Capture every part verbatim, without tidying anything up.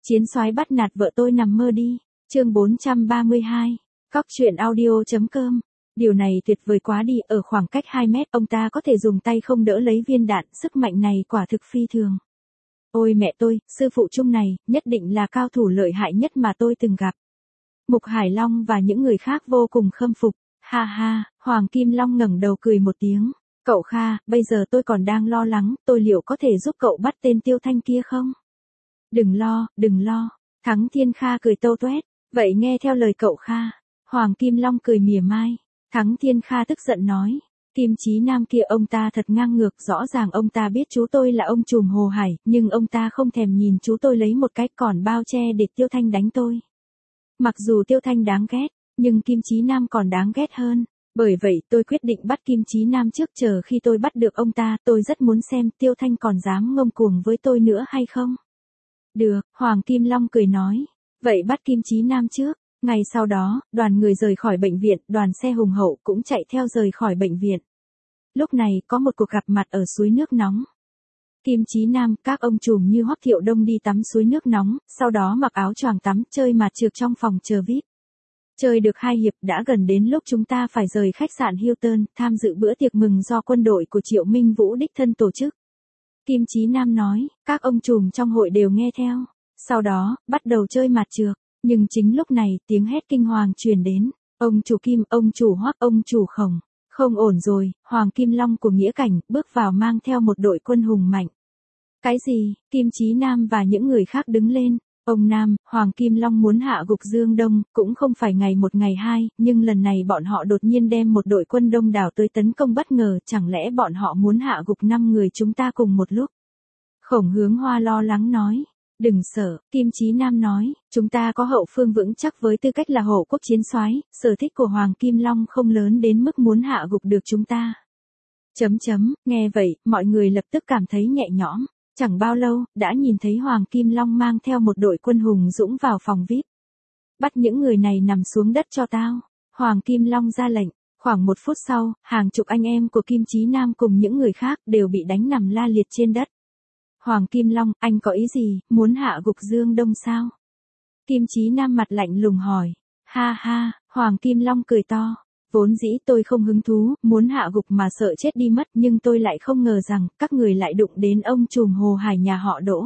Chiến soái bắt nạt vợ tôi nằm mơ đi. Chương bốn trăm ba mươi hai. Cóc truyện audio chấm com. Điều này tuyệt vời quá đi, ở khoảng cách hai mét ông ta có thể dùng tay không đỡ lấy viên đạn, sức mạnh này quả thực phi thường. Ôi mẹ tôi, sư phụ Trung này, nhất định là cao thủ lợi hại nhất mà tôi từng gặp. Mục Hải Long và những người khác vô cùng khâm phục. Ha ha, Hoàng Kim Long ngẩng đầu cười một tiếng. Cậu Kha, bây giờ tôi còn đang lo lắng, tôi liệu có thể giúp cậu bắt tên Tiêu Thanh kia không? Đừng lo, đừng lo. Thắng Thiên Kha cười tâu tuét. Vậy nghe theo lời cậu Kha. Hoàng Kim Long cười mỉa mai. Thắng Thiên Kha tức giận nói. Kim Chí Nam kia ông ta thật ngang ngược, rõ ràng ông ta biết chú tôi là ông trùm Hồ Hải, nhưng ông ta không thèm nhìn chú tôi lấy một cái còn bao che để Tiêu Thanh đánh tôi. Mặc dù Tiêu Thanh đáng ghét, nhưng Kim Chí Nam còn đáng ghét hơn. Bởi vậy tôi quyết định bắt Kim Chí Nam trước, chờ khi tôi bắt được ông ta, tôi rất muốn xem Tiêu Thanh còn dám ngông cuồng với tôi nữa hay không. Được, Hoàng Kim Long cười nói. Vậy bắt Kim Chí Nam trước. Ngày sau đó, đoàn người rời khỏi bệnh viện, đoàn xe hùng hậu cũng chạy theo rời khỏi bệnh viện. Lúc này có một cuộc gặp mặt ở suối nước nóng. Kim Chí Nam, các ông trùm như Hoắc Thiệu Đông đi tắm suối nước nóng, sau đó mặc áo choàng tắm chơi mặt trượt trong phòng chờ vi ai pi. Chơi được hai hiệp đã gần đến lúc chúng ta phải rời khách sạn Hilton, tham dự bữa tiệc mừng do quân đội của Triệu Minh Vũ đích thân tổ chức. Kim Chí Nam nói, các ông trùm trong hội đều nghe theo. Sau đó, bắt đầu chơi mặt trượt. Nhưng chính lúc này, tiếng hét kinh hoàng truyền đến. Ông chủ Kim, ông chủ Hoắc, ông chủ Khổng. Không ổn rồi, Hoàng Kim Long của Nghĩa Cảnh, bước vào mang theo một đội quân hùng mạnh. Cái gì? Kim Chí Nam và những người khác đứng lên. Ông Nam, Hoàng Kim Long muốn hạ gục Dương Đông, cũng không phải ngày một ngày hai, nhưng lần này bọn họ đột nhiên đem một đội quân đông đảo tới tấn công bất ngờ, chẳng lẽ bọn họ muốn hạ gục năm người chúng ta cùng một lúc? Khổng Hướng Hoa lo lắng nói. Đừng sợ, Kim Chí Nam nói, chúng ta có hậu phương vững chắc với tư cách là hộ quốc chiến soái, sở thích của Hoàng Kim Long không lớn đến mức muốn hạ gục được chúng ta. Chấm chấm, nghe vậy, mọi người lập tức cảm thấy nhẹ nhõm. Chẳng bao lâu, đã nhìn thấy Hoàng Kim Long mang theo một đội quân hùng dũng vào phòng vi ai pi. Bắt những người này nằm xuống đất cho tao. Hoàng Kim Long ra lệnh. Khoảng một phút sau, hàng chục anh em của Kim Chí Nam cùng những người khác đều bị đánh nằm la liệt trên đất. Hoàng Kim Long, anh có ý gì, muốn hạ gục Dương Đông sao? Kim Chí Nam mặt lạnh lùng hỏi. Ha ha, Hoàng Kim Long cười to. Vốn dĩ tôi không hứng thú, muốn hạ gục mà sợ chết đi mất, nhưng tôi lại không ngờ rằng, các người lại đụng đến ông trùm Hồ Hải nhà họ Đỗ.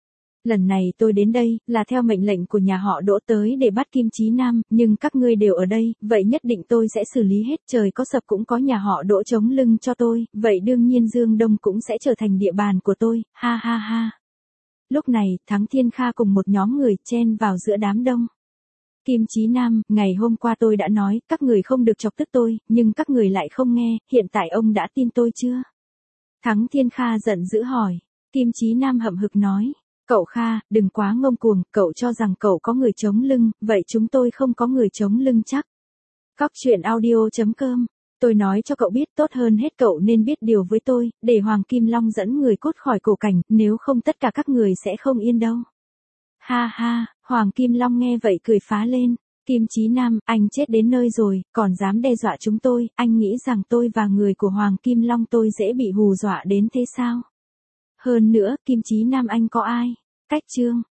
Lần này tôi đến đây, là theo mệnh lệnh của nhà họ Đỗ tới để bắt Kim Chí Nam, nhưng các ngươi đều ở đây, vậy nhất định tôi sẽ xử lý hết, trời có sập cũng có nhà họ Đỗ chống lưng cho tôi, vậy đương nhiên Dương Đông cũng sẽ trở thành địa bàn của tôi, ha ha ha. Lúc này, Thắng Thiên Kha cùng một nhóm người chen vào giữa đám đông. Kim Chí Nam, ngày hôm qua tôi đã nói, các người không được chọc tức tôi, nhưng các người lại không nghe, hiện tại ông đã tin tôi chưa? Thắng Thiên Kha giận dữ hỏi. Kim Chí Nam hậm hực nói. Cậu Kha, đừng quá ngông cuồng, cậu cho rằng cậu có người chống lưng, vậy chúng tôi không có người chống lưng chắc. Cóc truyện audio chấm com. Tôi nói cho cậu biết, tốt hơn hết cậu nên biết điều với tôi, để Hoàng Kim Long dẫn người cốt khỏi cổ cảnh, nếu không tất cả các người sẽ không yên đâu. Ha ha, Hoàng Kim Long nghe vậy cười phá lên. Kim Chí Nam, anh chết đến nơi rồi, còn dám đe dọa chúng tôi, anh nghĩ rằng tôi và người của Hoàng Kim Long tôi dễ bị hù dọa đến thế sao? Hơn nữa, Kim Chí Nam anh có ai? Cách Trương.